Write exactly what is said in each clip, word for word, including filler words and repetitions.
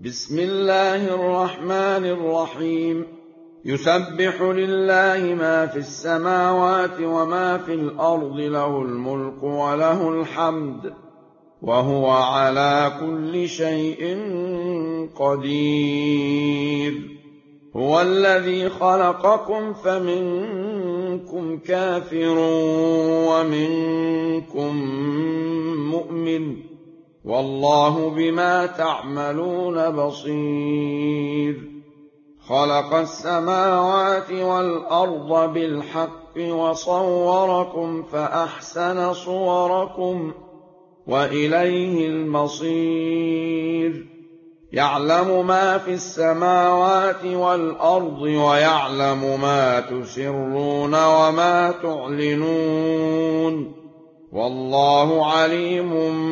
بسم الله الرحمن الرحيم يسبح لله ما في السماوات وما في الأرض له الملك وله الحمد وهو على كل شيء قدير هو الذي خلقكم فمنكم كافر ومنكم مؤمن والله بما تعملون بصير خلق السماوات والأرض بالحق وصوركم فأحسن صوركم وإليه المصير يعلم ما في السماوات والأرض ويعلم ما تسرون وما تعلنون والله عليم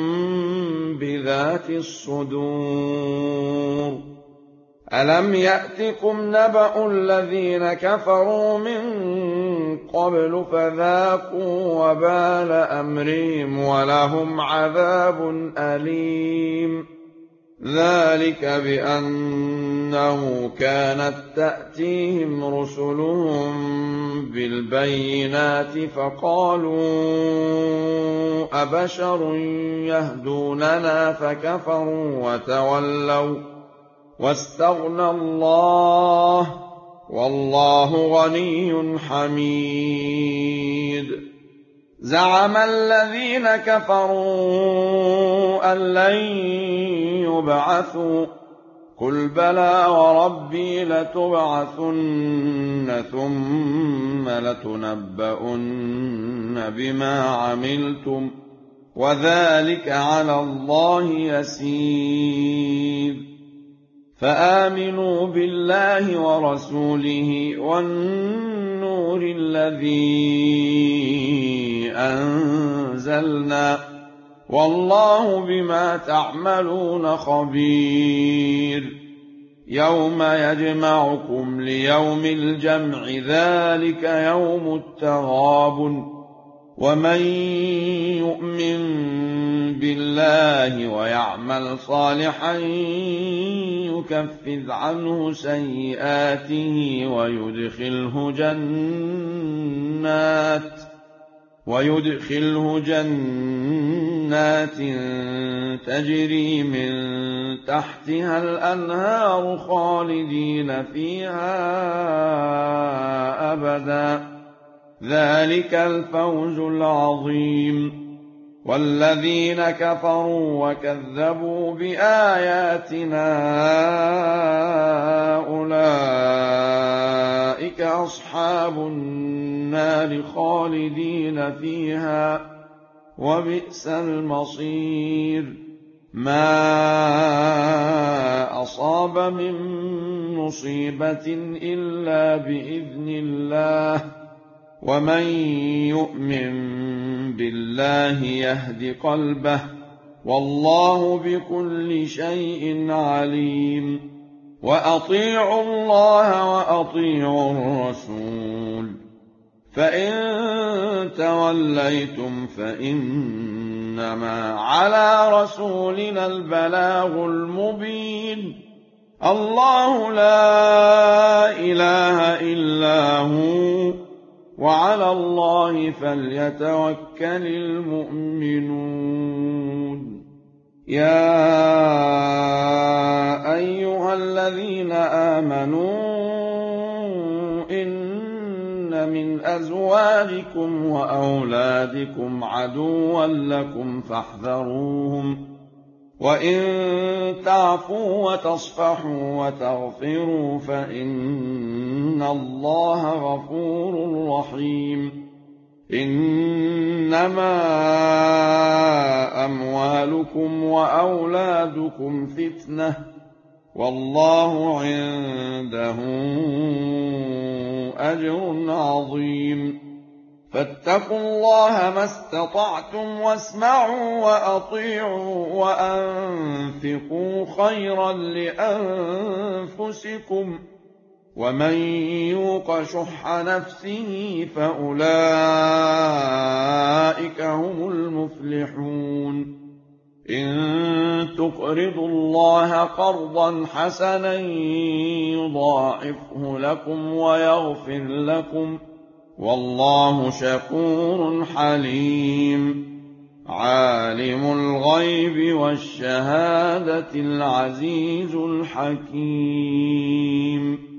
بذات الصدور ألم يأتكم نبأ الذين كفروا من قبل فذاقوا وبال أمرهم ولهم عذاب أليم ذلك بأنه كانت تأتيهم رسلهم بالبينات فقالوا أبشر يهدوننا فكفروا وتولوا واستغنى الله والله غني حميد زعم الذين كفروا أن لن يبعثوا قل بلى وربي لتبعثن ثم لتنبؤن بما عملتم وذلك على الله يسير فآمنوا بالله ورسوله والنور الذي أنزلنا والله بما تعملون خبير يوم يجمعكم ليوم الجمع ذلك يوم التغابن ومن يؤمن بالله ويعمل صالحا يكفر عنه سيئاته ويدخله جنات ويدخله جنات تجري من تحتها الأنهار خالدين فيها أبدا ذلك الفوز العظيم والذين كفروا وكذبوا بآياتنا أولئك أصحاب النار خالدين فيها وبئس المصير ما أصاب من مصيبة إلا بإذن الله ومن يؤمن بالله يهد قلبه والله بكل شيء عليم وأطيعوا الله وأطيعوا الرسول فإن توليتم فإنما على رسولنا البلاغ المبين الله لا إله إلا هو وعلى الله فليتوكل المؤمنون يا أيها الذين آمنوا إن من أزواجكم وأولادكم عدوا لكم فاحذروهم وإن تعفوا وتصفحوا وتغفروا فإن الله غفور رحيم إنما أموالكم وأولادكم فتنة والله عنده أجر عظيم فاتقوا الله ما استطعتم واسمعوا وأطيعوا وأنفقوا خيرا لأنفسكم ومن يوق شح نفسه فأولئك هم المفلحون إن تقرضوا الله قرضا حسنا يضاعفه لكم ويغفر لكم والله شكور حليم عالم الغيب والشهادة العزيز الحكيم